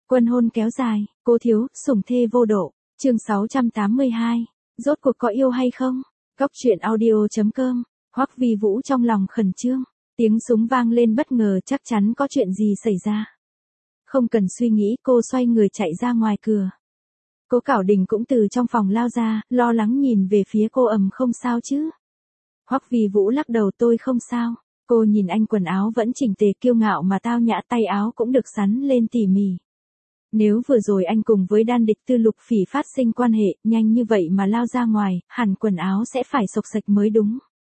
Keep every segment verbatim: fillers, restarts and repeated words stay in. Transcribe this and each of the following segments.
Quân hôn kéo dài, cố thiếu, sủng thê vô độ. Chương sáu trăm tám mươi hai. Rốt cuộc có yêu hay không? Góc truyện audio chấm com. Hoắc Vi Vũ trong lòng khẩn trương, tiếng súng vang lên bất ngờ, chắc chắn có chuyện gì xảy ra. Không cần suy nghĩ, cô xoay người chạy ra ngoài cửa. Cố Cảo Đình cũng từ trong phòng lao ra, lo lắng nhìn về phía cô. Ầm, không sao chứ? Hoắc Vi Vũ lắc đầu, tôi không sao. Cô nhìn anh, quần áo vẫn chỉnh tề kiêu ngạo mà tao nhã, tay áo cũng được sắn lên tỉ mỉ. Nếu vừa rồi anh cùng với đan địch Tư Lục Phỉ phát sinh quan hệ, nhanh như vậy mà lao ra ngoài, hẳn quần áo sẽ phải xộc xệch mới đúng.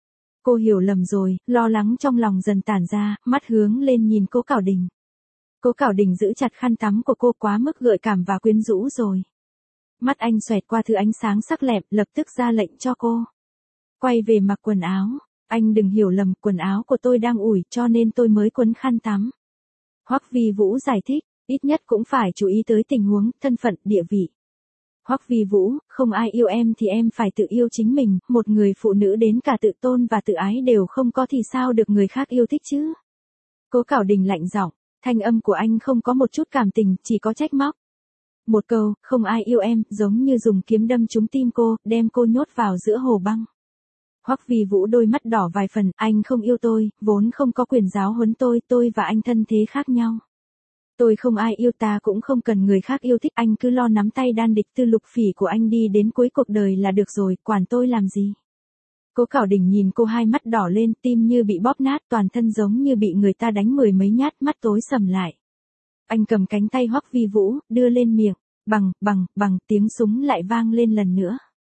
Cô hiểu lầm rồi, lo lắng trong lòng dần tản ra, mắt hướng lên nhìn Cố Cảo Đình. Cố Cảo Đình giữ chặt khăn tắm của cô, quá mức gợi cảm và quyến rũ rồi. Mắt anh xoẹt qua thứ ánh sáng sắc lẹm, lập tức ra lệnh cho cô quay về mặc quần áo. Anh đừng hiểu lầm, quần áo của tôi đang ủi cho nên tôi mới quấn khăn tắm. Hoắc Vi Vũ giải thích, ít nhất cũng phải chú ý tới tình huống, thân phận, địa vị. Hoắc Vi Vũ, không ai yêu em thì em phải tự yêu chính mình, một người phụ nữ đến cả tự tôn và tự ái đều không có thì sao được người khác yêu thích chứ? Cố Cảo Đình lạnh giọng, thanh âm của anh không có một chút cảm tình, chỉ có trách móc. Một câu, không ai yêu em, giống như dùng kiếm đâm trúng tim cô, đem cô nhốt vào giữa hồ băng. Hoắc Vi Vũ đôi mắt đỏ vài phần, anh không yêu tôi, vốn không có quyền giáo huấn tôi, tôi và anh thân thế khác nhau. Tôi không ai yêu, ta cũng không cần người khác yêu thích, anh cứ lo nắm tay đan địch Tư Lục Phỉ của anh đi đến cuối cuộc đời là được rồi, quản tôi làm gì? Cố Cảo Đình nhìn cô, hai mắt đỏ lên, tim như bị bóp nát, toàn thân giống như bị người ta đánh mười mấy nhát, mắt tối sầm lại. Anh cầm cánh tay Hoắc Vi Vũ, đưa lên miệng, bằng, bằng, bằng, tiếng súng lại vang lên lần nữa.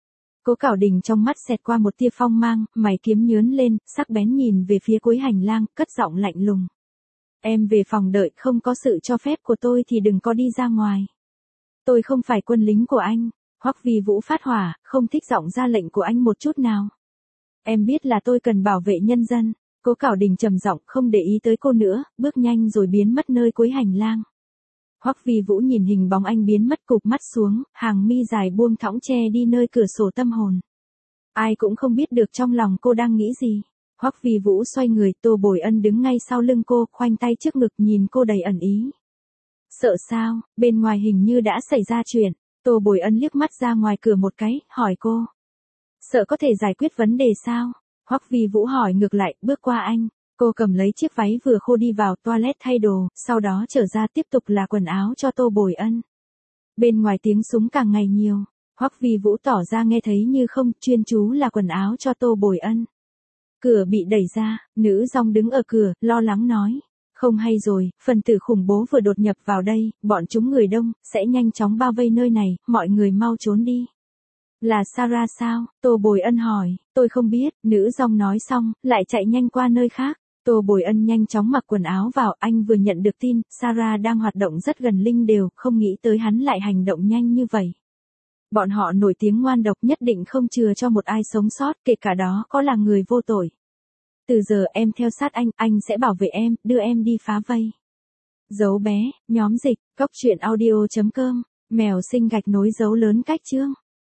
Cố Cảo Đình trong mắt xẹt qua một tia phong mang, mày kiếm nhướn lên, sắc bén nhìn về phía cuối hành lang, cất giọng lạnh lùng. Em về phòng đợi, không có sự cho phép của tôi thì đừng có đi ra ngoài. Tôi không phải quân lính của anh. Hoắc Vi Vũ phát hỏa, không thích giọng ra lệnh của anh một chút nào. Em biết là tôi cần bảo vệ nhân dân. Cố Cảo Đình trầm giọng, không để ý tới cô nữa, bước nhanh rồi biến mất nơi cuối hành lang. Hoắc Vi Vũ nhìn hình bóng anh biến mất, cụp mắt xuống, hàng mi dài buông thõng che đi nơi cửa sổ tâm hồn. Ai cũng không biết được trong lòng cô đang nghĩ gì. Hoắc Vi Vũ xoay người, Tô Bồi Ân đứng ngay sau lưng cô, khoanh tay trước ngực nhìn cô đầy ẩn ý. Sợ sao? Bên ngoài hình như đã xảy ra chuyện. Tô Bồi Ân liếc mắt ra ngoài cửa một cái, hỏi cô. Sợ có thể giải quyết vấn đề sao? Hoắc Vi Vũ hỏi ngược lại, bước qua anh. Cô cầm lấy chiếc váy vừa khô đi vào toilet thay đồ, sau đó trở ra tiếp tục là quần áo cho Tô Bồi Ân. Bên ngoài tiếng súng càng ngày nhiều. Hoắc Vi Vũ tỏ ra nghe thấy như không, chuyên chú là quần áo cho Tô Bồi Ân. Cửa bị đẩy ra, nữ dòng đứng ở cửa, lo lắng nói. Không hay rồi, phần tử khủng bố vừa đột nhập vào đây, bọn chúng người đông, sẽ nhanh chóng bao vây nơi này, mọi người mau trốn đi. Là Sarah sao? Tô Bồi Ân hỏi. Tôi không biết, nữ dòng nói xong, lại chạy nhanh qua nơi khác. Tô Bồi Ân nhanh chóng mặc quần áo vào, anh vừa nhận được tin, Sarah đang hoạt động rất gần Linh Đều, không nghĩ tới hắn lại hành động nhanh như vậy. Bọn họ nổi tiếng ngoan độc, nhất định không chừa cho một ai sống sót, kể cả đó có là người vô tội. Từ giờ em theo sát anh, anh sẽ bảo vệ em, đưa em đi phá vây. Dấu bé, nhóm dịch, góc truyện audio chấm com, mèo sinh gạch nối dấu lớn cách chương.